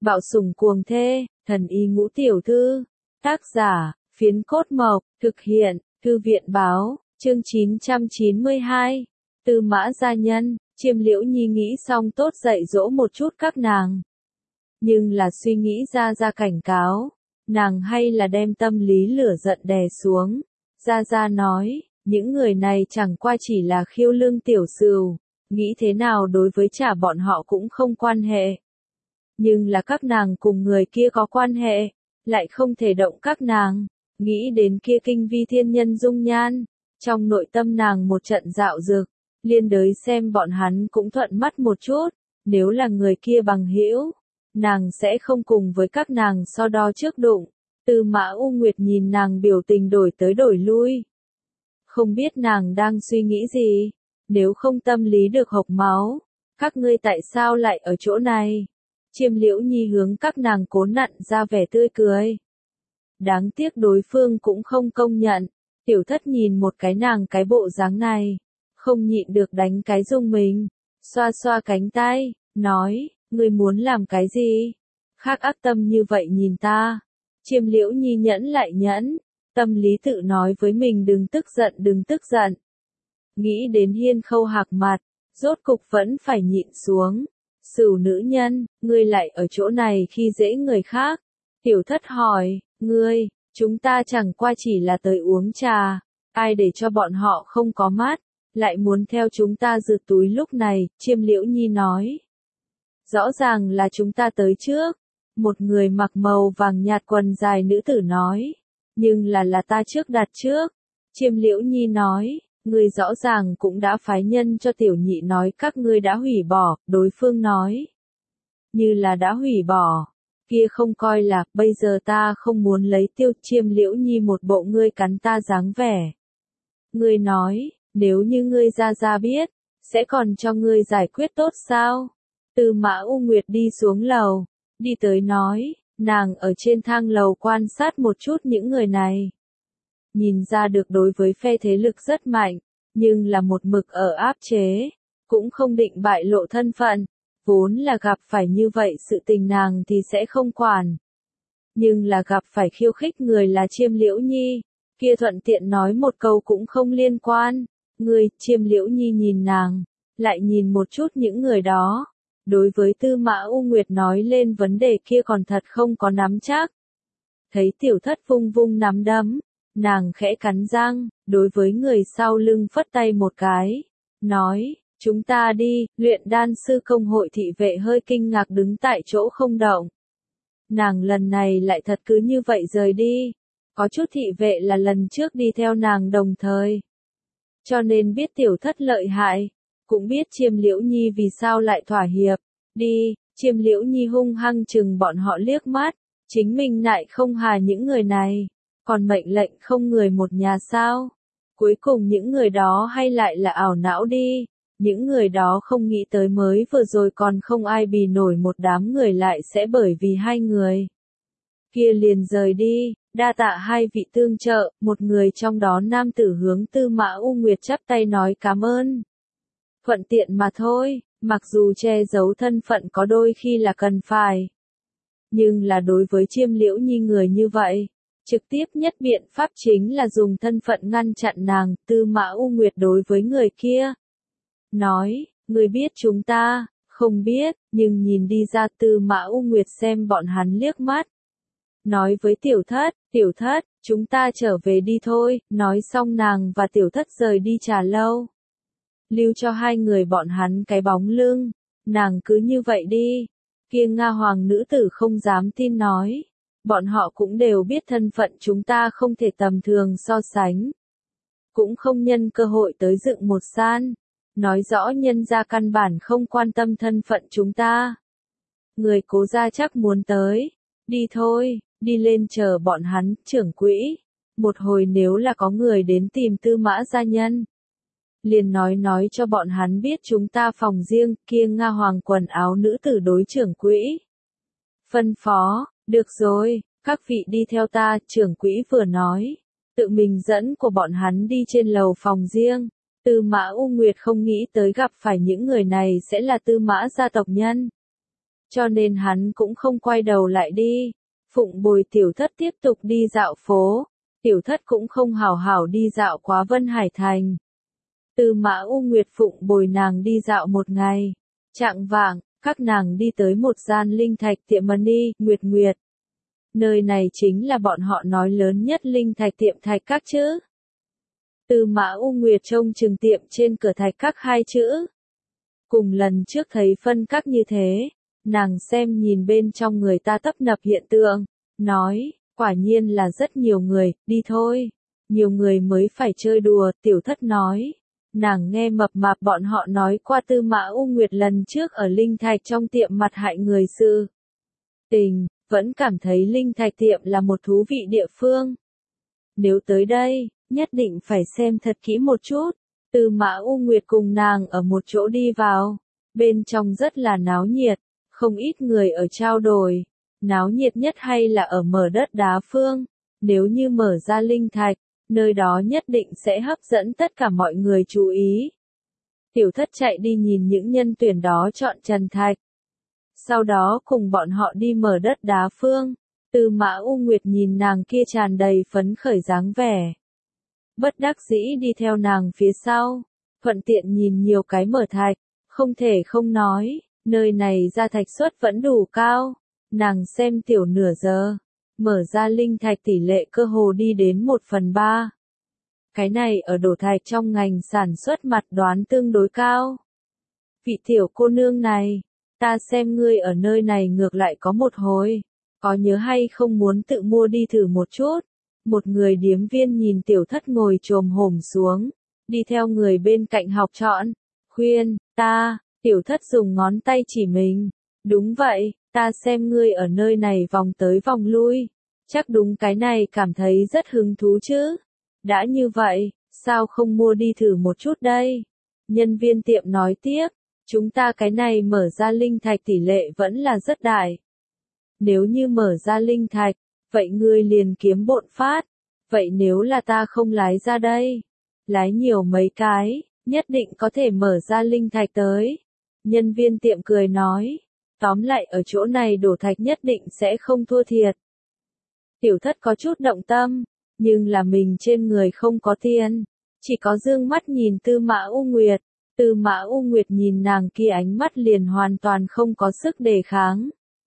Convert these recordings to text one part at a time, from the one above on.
Bạo sủng cuồng thê, thần y ngũ tiểu thư. Tác giả, Phiến Cốt Mộc, thực hiện, Thư viện báo, chương 992. Tư Mã gia nhân, Chiêm Liễu Nhi nghĩ xong tốt dạy dỗ một chút các nàng. Nhưng là suy nghĩ ra cảnh cáo, nàng hay là đem tâm lý lửa giận đè xuống. Gia nói, những người này chẳng qua chỉ là khiêu lương tiểu sửu, nghĩ thế nào đối với trả bọn họ cũng không quan hệ. Nhưng là các nàng cùng người kia có quan hệ, lại không thể động các nàng, nghĩ đến kia kinh vi thiên nhân dung nhan, trong nội tâm nàng một trận dạo dực, liên đới xem bọn hắn cũng thuận mắt một chút, nếu là người kia bằng hữu, nàng sẽ không cùng với các nàng so đo trước đụng. Tư Mã U Nguyệt nhìn nàng biểu tình đổi tới đổi lui. Không biết nàng đang suy nghĩ gì, nếu không tâm lý được hộc máu, các ngươi tại sao lại ở chỗ này? Chiêm Liễu Nhi hướng các nàng cố nặn ra vẻ tươi cười. Đáng tiếc đối phương cũng không công nhận, tiểu thất nhìn một cái nàng cái bộ dáng này, không nhịn được đánh cái rung mình, xoa xoa cánh tay, nói, ngươi muốn làm cái gì? Khác ác tâm như vậy nhìn ta. Chiêm Liễu Nhi nhẫn lại nhẫn, tâm lý tự nói với mình đừng tức giận. Nghĩ đến Hiên Khâu hạc mặt, rốt cục vẫn phải nhịn xuống. Sửu nữ nhân, ngươi lại ở chỗ này khi dễ người khác. Tiểu thất hỏi, ngươi, chúng ta chẳng qua chỉ là tới uống trà, ai để cho bọn họ không có mát, lại muốn theo chúng ta rượt túi lúc này, Chiêm Liễu Nhi nói. Rõ ràng là chúng ta tới trước. Một người mặc màu vàng nhạt quần dài nữ tử nói. Nhưng là ta trước đặt trước. Chiêm Liễu Nhi nói, ngươi rõ ràng cũng đã phái nhân cho tiểu nhị nói các ngươi đã hủy bỏ, đối phương nói. Như là đã hủy bỏ, kia không coi là, bây giờ ta không muốn lấy tiêu. Chiêm Liễu Nhi một bộ ngươi cắn ta dáng vẻ. Ngươi nói, nếu như ngươi ra biết, sẽ còn cho ngươi giải quyết tốt sao? Tư Mã U Nguyệt đi xuống lầu, đi tới nói, nàng ở trên thang lầu quan sát một chút những người này. Nhìn ra được đối với phe thế lực rất mạnh, nhưng là một mực ở áp chế, cũng không định bại lộ thân phận, vốn là gặp phải như vậy sự tình nàng thì sẽ không quản. Nhưng là gặp phải khiêu khích người là Chiêm Liễu Nhi, kia thuận tiện nói một câu cũng không liên quan. Người, Chiêm Liễu Nhi nhìn nàng, lại nhìn một chút những người đó. Đối với Tư Mã U Nguyệt nói lên vấn đề kia còn thật không có nắm chắc. Thấy tiểu thất vung nắm đấm, nàng khẽ cắn răng, đối với người sau lưng phất tay một cái, nói, chúng ta đi. Luyện đan sư công hội thị vệ hơi kinh ngạc đứng tại chỗ không động. Nàng lần này lại thật cứ như vậy rời đi, có chút thị vệ là lần trước đi theo nàng đồng thời. Cho nên biết tiểu thất lợi hại, cũng biết Chiêm Liễu Nhi vì sao lại thỏa hiệp. Đi, Chiêm Liễu Nhi hung hăng chừng bọn họ liếc mắt, chính mình lại không hà những người này, còn mệnh lệnh không người một nhà sao. Cuối cùng những người đó hay lại là ảo não đi, những người đó không nghĩ tới mới vừa rồi còn không ai bì nổi một đám người lại sẽ bởi vì hai người kia liền rời đi. Đa tạ hai vị tương trợ, một người trong đó nam tử hướng Tư Mã U Nguyệt chắp tay nói cảm ơn. Thuận tiện mà thôi, mặc dù che giấu thân phận có đôi khi là cần phải. Nhưng là đối với Chiêm Liễu Nhi người như vậy, trực tiếp nhất biện pháp chính là dùng thân phận ngăn chặn nàng. Tư Mã U Nguyệt đối với người kia nói, người biết chúng ta, không biết, nhưng nhìn đi ra. Tư Mã U Nguyệt xem bọn hắn liếc mắt. Nói với tiểu thất, chúng ta trở về đi thôi. Nói xong nàng và tiểu thất rời đi trà lâu, lưu cho hai người bọn hắn cái bóng lưng. Nàng cứ như vậy đi. Kia Nga Hoàng nữ tử không dám tin nói, bọn họ cũng đều biết thân phận chúng ta không thể tầm thường so sánh, cũng không nhân cơ hội tới dựng một san, nói rõ nhân gia căn bản không quan tâm thân phận chúng ta. Người Cố gia chắc muốn tới, đi thôi, đi lên chờ bọn hắn. Trưởng quỹ, một hồi nếu là có người đến tìm Tư Mã gia nhân, liền nói cho bọn hắn biết chúng ta phòng riêng. Kia Nga Hoàng quần áo nữ tử đối trưởng quỹ phân phó, được rồi, các vị đi theo ta. Trưởng quỹ vừa nói, tự mình dẫn của bọn hắn đi trên lầu phòng riêng. Tư Mã U Nguyệt không nghĩ tới gặp phải những người này sẽ là Tư Mã gia tộc nhân. cho nên hắn cũng không quay đầu lại đi. Phụng Bồi tiểu thất tiếp tục đi dạo phố, tiểu thất cũng không hảo hảo đi dạo quá Vân Hải Thành. Tư Mã U Nguyệt Phụng Bồi nàng đi dạo một ngày, chạng vạng, các nàng đi tới một gian linh thạch tiệm Mani, Nguyệt Nguyệt. Nơi này chính là bọn họ nói lớn nhất linh thạch tiệm thạch các chứ. Tư Mã U Nguyệt trông chừng tiệm trên cửa thạch các hai chữ. Cùng lần trước thấy phân các như thế, nàng xem nhìn bên trong người ta tấp nập hiện tượng, nói, quả nhiên là rất nhiều người, đi thôi. Nhiều người mới phải chơi đùa, tiểu thất nói. Nàng nghe mập mạp bọn họ nói qua Tư Mã U Nguyệt lần trước ở linh thạch trong tiệm mặt hại người sự tình, vẫn cảm thấy linh thạch tiệm là một thú vị địa phương. Nếu tới đây, nhất định phải xem thật kỹ một chút. Tư Mã U Nguyệt cùng nàng ở một chỗ đi vào, bên trong rất là náo nhiệt, không ít người ở trao đổi. Náo nhiệt nhất hay là ở mở đất đá phương, nếu như mở ra linh thạch, nơi đó nhất định sẽ hấp dẫn tất cả mọi người chú ý. Tiểu thất chạy đi nhìn những nhân tuyển đó chọn trần thạch. Sau đó cùng bọn họ đi mở đất đá phương. Tư Mã U Nguyệt nhìn nàng kia tràn đầy phấn khởi dáng vẻ. Bất đắc dĩ đi theo nàng phía sau. Thuận tiện nhìn nhiều cái mở thạch. Không thể không nói, nơi này ra thạch suất vẫn đủ cao. Nàng xem tiểu nửa giờ. Mở ra linh thạch tỷ lệ cơ hồ đi đến 1/3. Cái này ở đổ thạch trong ngành sản xuất mặt đoán tương đối cao. Vị tiểu cô nương này, ta xem ngươi ở nơi này ngược lại có một hồi, có nhớ hay không muốn tự mua đi thử một chút. Một người điếm viên nhìn tiểu thất ngồi chồm hổm xuống, đi theo người bên cạnh học chọn, khuyên, ta, tiểu thất dùng ngón tay chỉ mình, đúng vậy, ta xem ngươi ở nơi này vòng tới vòng lui, chắc đúng cái này cảm thấy rất hứng thú chứ. Đã như vậy, sao không mua đi thử một chút đây? Nhân viên tiệm nói tiếp, chúng ta cái này mở ra linh thạch tỷ lệ vẫn là rất đại. Nếu như mở ra linh thạch, vậy ngươi liền kiếm bộn phát. Vậy nếu là ta không lái ra đây, lái nhiều mấy cái, nhất định có thể mở ra linh thạch tới. Nhân viên tiệm cười nói, tóm lại ở chỗ này đổ thạch nhất định sẽ không thua thiệt. Tiểu thất có chút động tâm, nhưng là mình trên người không có tiền, chỉ có dương mắt nhìn Tư Mã U Nguyệt. Tư Mã U Nguyệt nhìn nàng kia ánh mắt liền hoàn toàn không có sức đề kháng.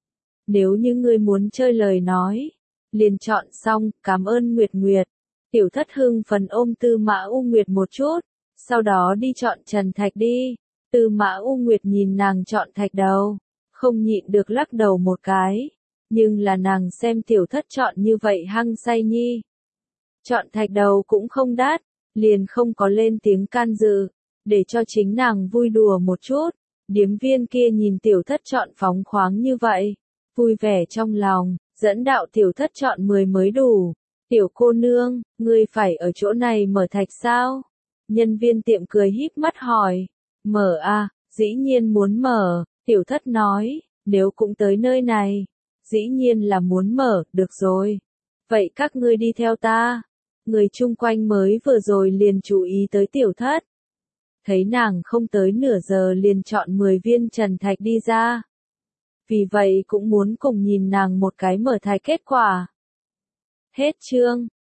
Nếu như ngươi muốn chơi lời nói, liền chọn xong, cảm ơn Nguyệt Nguyệt. Tiểu thất hưng phấn ôm Tư Mã U Nguyệt một chút, sau đó đi chọn trần thạch đi. Tư Mã U Nguyệt nhìn nàng chọn thạch đầu, không nhịn được lắc đầu một cái, nhưng là nàng xem tiểu thất chọn như vậy hăng say nhi. Chọn thạch đầu cũng không đắt, liền không có lên tiếng can dự, để cho chính nàng vui đùa một chút. Điếm viên kia nhìn tiểu thất chọn phóng khoáng như vậy, vui vẻ trong lòng, dẫn đạo tiểu thất chọn 10 mới đủ. Tiểu cô nương, ngươi phải ở chỗ này mở thạch sao? Nhân viên tiệm cười híp mắt hỏi. Mở à, dĩ nhiên muốn mở, tiểu thất nói, nếu cũng tới nơi này, dĩ nhiên là muốn mở, được rồi. Vậy các ngươi đi theo ta. Người chung quanh mới vừa rồi liền chú ý tới tiểu thất. Thấy nàng không tới nửa giờ liền chọn 10 viên trần thạch đi ra. Vì vậy cũng muốn cùng nhìn nàng một cái mở thạch kết quả. Hết chương.